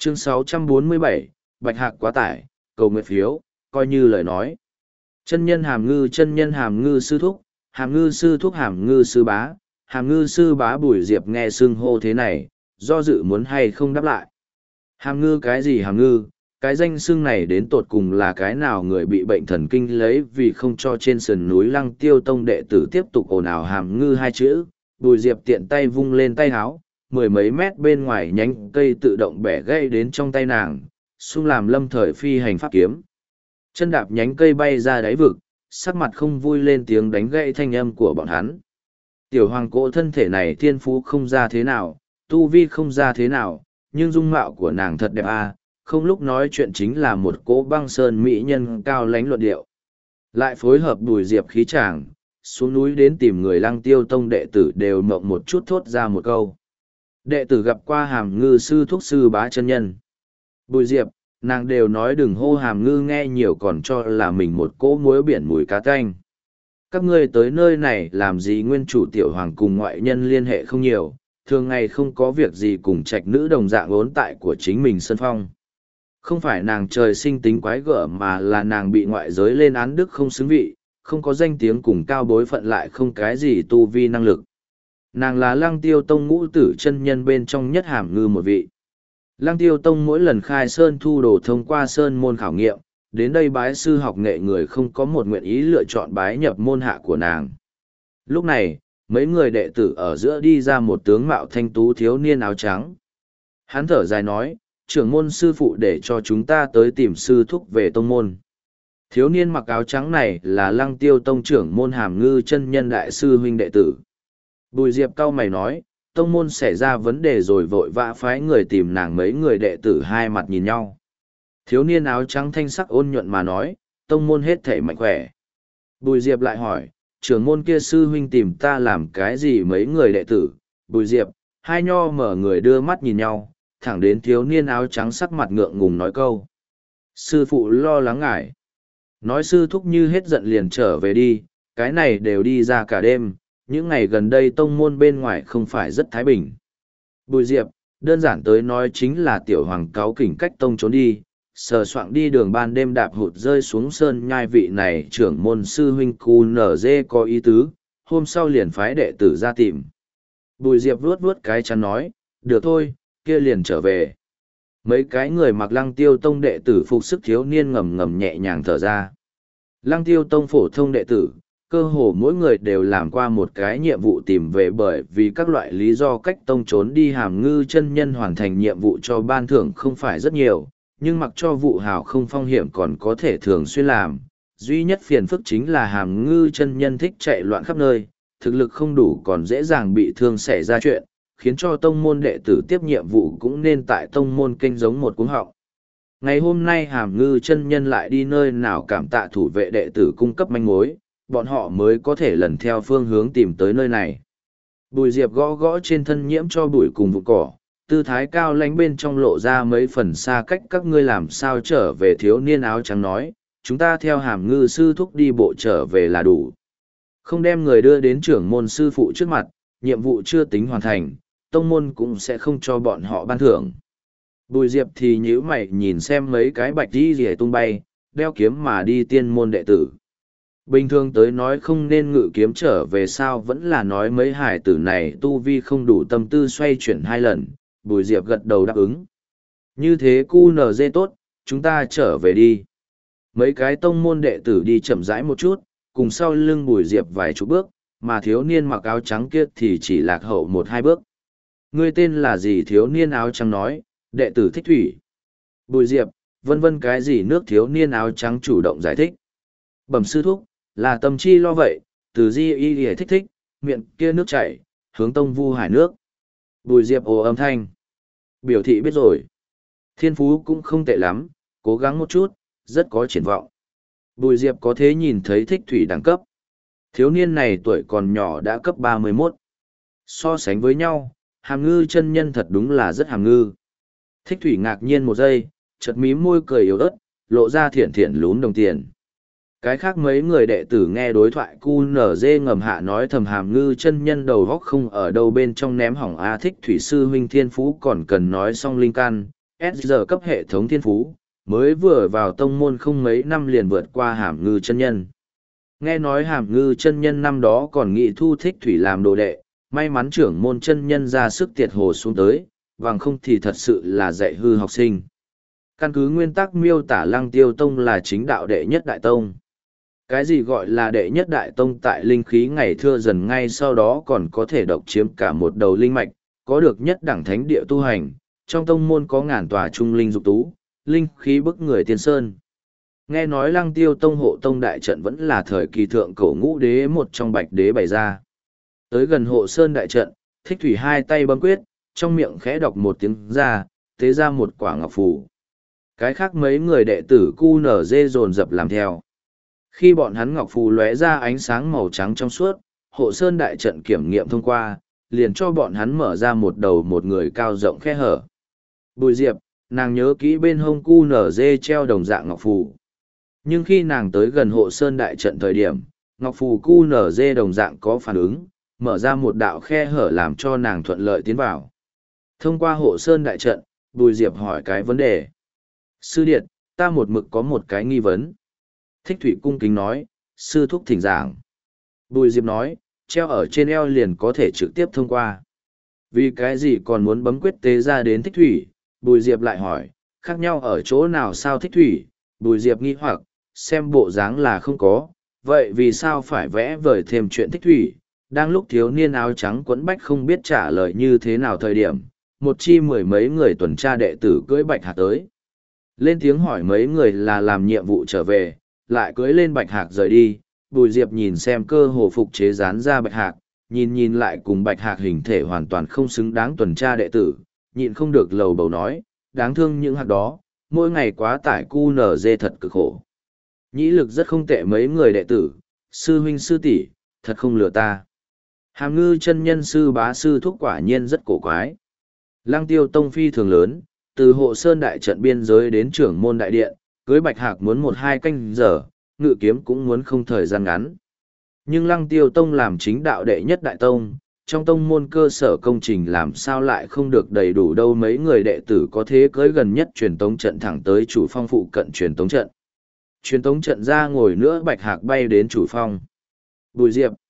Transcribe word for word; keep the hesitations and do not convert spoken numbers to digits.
Chương sáu trăm bốn mươi bảy, Bạch Hạc quá tải, cầu nguyện phiếu, coi như lời nói. Chân nhân hàm ngư chân nhân hàm ngư sư thúc, hàm ngư sư thúc hàm ngư sư bá, hàm ngư sư bá Bùi Diệp nghe xưng hô thế này, do dự muốn hay không đáp lại. Hàm ngư cái gì hàm ngư, cái danh xưng này đến tột cùng là cái nào người bị bệnh thần kinh lấy vì không cho trên sườn núi Lăng Tiêu Tông đệ tử tiếp tục ồn ào hàm ngư hai chữ. Bùi Diệp tiện tay vung lên tay háo, mười mấy mét bên ngoài nhánh cây tự động bẻ gãy đến trong tay nàng, xung làm lâm thời phi hành pháp kiếm. Chân đạp nhánh cây bay ra đáy vực, sắc mặt không vui lên tiếng đánh gãy thanh âm của bọn hắn. Tiểu hoàng cỗ thân thể này thiên phú không ra thế nào, tu vi không ra thế nào, nhưng dung mạo của nàng thật đẹp à, không lúc nói chuyện chính là một cỗ băng sơn mỹ nhân cao lánh luận điệu. Lại phối hợp Bùi Diệp khí tràng, xuống núi đến tìm người Lăng Tiêu Tông đệ tử đều mộng một chút thốt ra một câu. Đệ tử gặp qua hàm ngư sư thúc sư bá chân nhân. Bùi Diệp, nàng đều nói đừng hô hàm ngư nghe nhiều còn cho là mình một cỗ muối biển mùi cá tanh. Các ngươi tới nơi này làm gì? Nguyên chủ tiểu hoàng cùng ngoại nhân liên hệ không nhiều, thường ngày không có việc gì cùng trạch nữ đồng dạng ốn tại của chính mình sân phong. Không phải nàng trời sinh tính quái gở mà là nàng bị ngoại giới lên án đức không xứng vị, không có danh tiếng cùng cao bối phận lại không cái gì tu vi năng lực. Nàng là Lăng Tiêu Tông ngũ tử chân nhân bên trong nhất hàm ngư một vị. Lăng Tiêu Tông mỗi lần khai sơn thu đồ thông qua sơn môn khảo nghiệm, đến đây bái sư học nghệ người không có một nguyện ý lựa chọn bái nhập môn hạ của nàng. Lúc này, mấy người đệ tử ở giữa đi ra một tướng mạo thanh tú thiếu niên áo trắng. Hắn thở dài nói, trưởng môn sư phụ để cho chúng ta tới tìm sư thúc về tông môn. Thiếu niên mặc áo trắng này là Lăng Tiêu Tông trưởng môn hàm ngư chân nhân đại sư huynh đệ tử. Bùi Diệp cau mày nói, tông môn xảy ra vấn đề rồi vội vã phái người tìm nàng. Mấy người đệ tử hai mặt nhìn nhau. Thiếu niên áo trắng thanh sắc ôn nhuận mà nói, tông môn hết thể mạnh khỏe. Bùi Diệp lại hỏi, trưởng môn kia sư huynh tìm ta làm cái gì? Mấy người đệ tử, Bùi Diệp, hai nho mở người đưa mắt nhìn nhau, thẳng đến thiếu niên áo trắng sắc mặt ngượng ngùng nói câu. Sư phụ lo lắng ngại. Nói sư thúc như hết giận liền trở về đi, cái này đều đi ra cả đêm, những ngày gần đây tông môn bên ngoài không phải rất thái bình. Bùi Diệp, đơn giản tới nói chính là tiểu hoàng cáo kỉnh cách tông trốn đi, sờ soạng đi đường ban đêm đạp hụt rơi xuống sơn nhai. Vị này trưởng môn sư huynh cu nở dê có ý tứ, hôm sau liền phái đệ tử ra tìm. Bùi Diệp vuốt vuốt cái chắn nói, được thôi, kia liền trở về. Mấy cái người mặc Lăng Tiêu Tông đệ tử phục sức thiếu niên ngầm ngầm nhẹ nhàng thở ra. Lăng Tiêu Tông phổ thông đệ tử, cơ hồ mỗi người đều làm qua một cái nhiệm vụ tìm về, bởi vì các loại lý do cách tông trốn đi. Hàm ngư chân nhân hoàn thành nhiệm vụ cho ban thưởng không phải rất nhiều, nhưng mặc cho vụ hào không phong hiểm còn có thể thường xuyên làm. Duy nhất phiền phức chính là hàm ngư chân nhân thích chạy loạn khắp nơi, thực lực không đủ còn dễ dàng bị thương xảy ra chuyện, khiến cho tông môn đệ tử tiếp nhiệm vụ cũng nên tại tông môn kênh giống một cuống họng. Ngày hôm nay hàm ngư chân nhân lại đi nơi nào cảm tạ thủ vệ đệ tử cung cấp manh mối, bọn họ mới có thể lần theo phương hướng tìm tới nơi này. Bùi Diệp gõ gõ trên thân nhiễm cho bụi cùng vụ cỏ, tư thái cao lánh bên trong lộ ra mấy phần xa cách. Các ngươi làm sao trở về? Thiếu niên áo trắng nói, chúng ta theo hàm ngư sư thúc đi bộ trở về là đủ. Không đem người đưa đến trưởng môn sư phụ trước mặt, nhiệm vụ chưa tính hoàn thành, tông môn cũng sẽ không cho bọn họ ban thưởng. Bùi Diệp thì nhíu mày nhìn xem mấy cái bạch đi rỉa tung bay, đeo kiếm mà đi tiên môn đệ tử. Bình thường tới nói không nên ngự kiếm trở về sao, vẫn là nói mấy hải tử này tu vi không đủ tâm tư xoay chuyển hai lần. Bùi Diệp gật đầu đáp ứng. Như thế cu nờ dê tốt, chúng ta trở về đi. Mấy cái tông môn đệ tử đi chậm rãi một chút, cùng sau lưng Bùi Diệp vài chục bước, mà thiếu niên mặc áo trắng kia thì chỉ lạc hậu một hai bước. Ngươi tên là gì? Thiếu niên áo trắng nói, đệ tử Thích Thủy. Bùi Diệp, vân vân cái gì nước? Thiếu niên áo trắng chủ động giải thích. Bẩm sư thúc, là tâm chi lo vậy, từ di y y thích thích, miệng kia nước chảy, hướng tông vu hải nước. Bùi Diệp ồ âm thanh. Biểu thị biết rồi. Thiên phú cũng không tệ lắm, cố gắng một chút, rất có triển vọng. Bùi Diệp có thế nhìn thấy Thích Thủy đẳng cấp. Thiếu niên này tuổi còn nhỏ đã cấp ba mươi mốt. So sánh với nhau, hàm ngư chân nhân thật đúng là rất hàm ngư. Thích Thủy ngạc nhiên một giây, chợt mím môi cười yếu ớt, lộ ra thiện thiện lún đồng tiền. Cái khác mấy người đệ tử nghe đối thoại cu nở dê ngầm hạ nói thầm hàm ngư chân nhân đầu góc không ở đâu bên trong ném hỏng a. Thích Thủy sư huynh thiên phú còn cần nói xong linh căn, ét giê cấp hệ thống thiên phú, mới vừa vào tông môn không mấy năm liền vượt qua Hàm Ngư chân nhân. Nghe nói Hàm Ngư chân nhân năm đó còn nghĩ thu Thích Thủy làm đồ đệ, may mắn trưởng môn chân nhân ra sức tiệt hồ xuống tới, bằng không thì thật sự là dạy hư học sinh. Căn cứ nguyên tắc miêu tả Lăng Tiêu Tông là chính đạo đệ nhất đại tông. Cái gì gọi là đệ nhất đại tông tại linh khí ngày thưa dần ngay sau đó còn có thể độc chiếm cả một đầu linh mạch, có được nhất đẳng thánh địa tu hành, trong tông môn có ngàn tòa trung linh dục tú, linh khí bức người tiên sơn. Nghe nói Lăng Tiêu Tông hộ tông đại trận vẫn là thời kỳ thượng cổ ngũ đế một trong bạch đế bày ra. Tới gần hộ sơn đại trận, Thích Thủy hai tay bấm quyết, trong miệng khẽ đọc một tiếng ra, tế ra một quả ngọc phù. Cái khác mấy người đệ tử cu nở dê dồn dập làm theo. Khi bọn hắn ngọc phù lóe ra ánh sáng màu trắng trong suốt, hộ sơn đại trận kiểm nghiệm thông qua, liền cho bọn hắn mở ra một đầu một người cao rộng khe hở. Bùi Diệp, nàng nhớ kỹ bên hông cu nở dê treo đồng dạng ngọc phù. Nhưng khi nàng tới gần hộ sơn đại trận thời điểm, ngọc phù cu nở dê đồng dạng có phản ứng, mở ra một đạo khe hở làm cho nàng thuận lợi tiến vào. Thông qua hộ sơn đại trận, Bùi Diệp hỏi cái vấn đề. Sư Điệt, ta một mực có một cái nghi vấn. Thích Thủy cung kính nói, sư thúc thỉnh giảng. Bùi Diệp nói, treo ở trên eo liền có thể trực tiếp thông qua. Vì cái gì còn muốn bấm quyết tế ra đến Thích Thủy? Bùi Diệp lại hỏi, khác nhau ở chỗ nào sao Thích Thủy? Bùi Diệp nghi hoặc, xem bộ dáng là không có, vậy vì sao phải vẽ vời thêm chuyện Thích Thủy? Đang lúc thiếu niên áo trắng quẫn bách không biết trả lời như thế nào thời điểm, một chi mười mấy người tuần tra đệ tử cưỡi bạch hạc tới. Lên tiếng hỏi mấy người là làm nhiệm vụ trở về, lại cưỡi lên bạch hạc rời đi. Bùi Diệp nhìn xem cơ hồ phục chế dán ra bạch hạc, nhìn nhìn lại cùng bạch hạc hình thể hoàn toàn không xứng đáng tuần tra đệ tử, nhịn không được lầu bầu nói, đáng thương những hạc đó, mỗi ngày quá tải cu nở dê thật cực khổ. Nhĩ lực rất không tệ mấy người đệ tử, sư huynh sư tỷ, thật không lừa ta. Hàm Ngư chân nhân sư bá sư thúc quả nhiên rất cổ quái. Lăng Tiêu Tông phi thường lớn, từ hộ sơn đại trận biên giới đến trưởng môn đại điện, cưới bạch hạc muốn một hai canh giờ, ngự kiếm cũng muốn không thời gian ngắn. Nhưng Lăng Tiêu Tông làm chính đạo đệ nhất đại tông, trong tông môn cơ sở công trình làm sao lại không được đầy đủ đâu, mấy người đệ tử có thế cưới gần nhất truyền tống trận thẳng tới chủ phong phụ cận truyền tống trận. Truyền tống trận ra ngồi nữa bạch hạc bay đến chủ phong. Bùi Diệp,